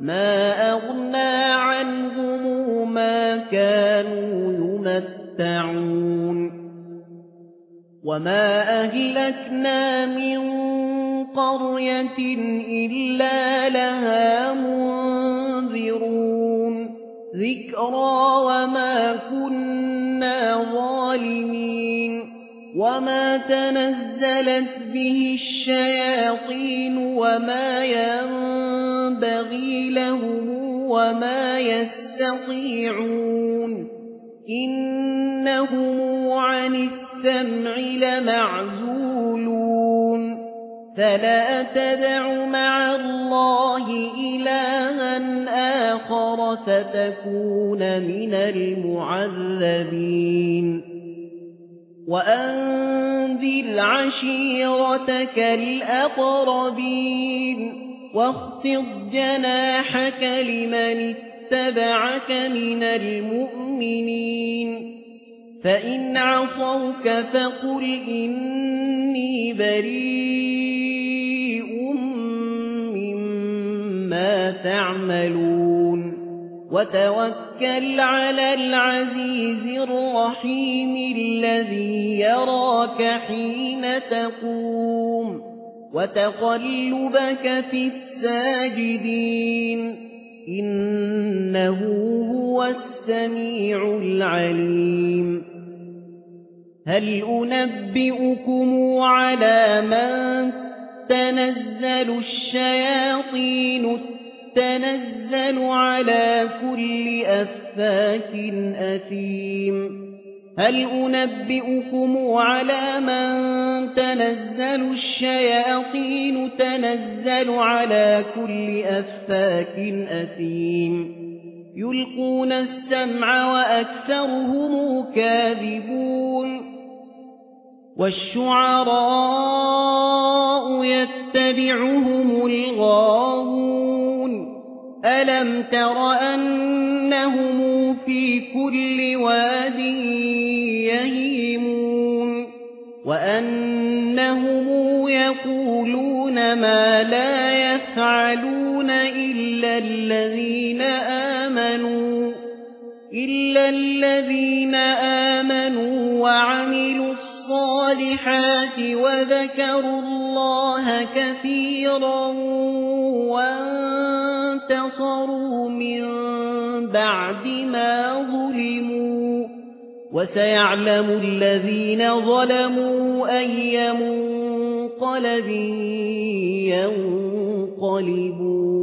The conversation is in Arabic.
ما أغنى عنهم ما كانوا يمتعون وما أهلكنا من قرية إلا لها منذرون ذكرى وما كنا ظالمين وما تنزلت به الشياطين وما ينبغي لهم وما يستطيعون إنهم عن السمع لمعزولون فلا تدع مع الله إلها آخر فتكون من المعذبين وأنذر عشيرتك الأقربين واخفض جناحك لمن اتبعك من المؤمنين فإن عصوك فقل إني بريء مما تعملون وتوكل على العزيز الرحيم الذي يراك حين تقوم وتقلبك في الساجدين إنه هو السميع العليم هل أنبئكم على من تنزل الشياطين تنزل على كل أفاك أثيم هل أنبئكم على من تنزل الشياطين تنزل على كل أفاك أثيم يلقون السمع وأكثرهم كاذبون والشعراء يتبعهم الغاوون ألم تر أنهم في كل واد يهيمون وأنهم يقولون ما لا يفعلون إلا الذين آمنوا وعملوا الصالحات وذكروا الله كثيرا وانتصروا من بعد ما ظلموا وسيعلم الذين ظلموا أي منقلب ينقلبون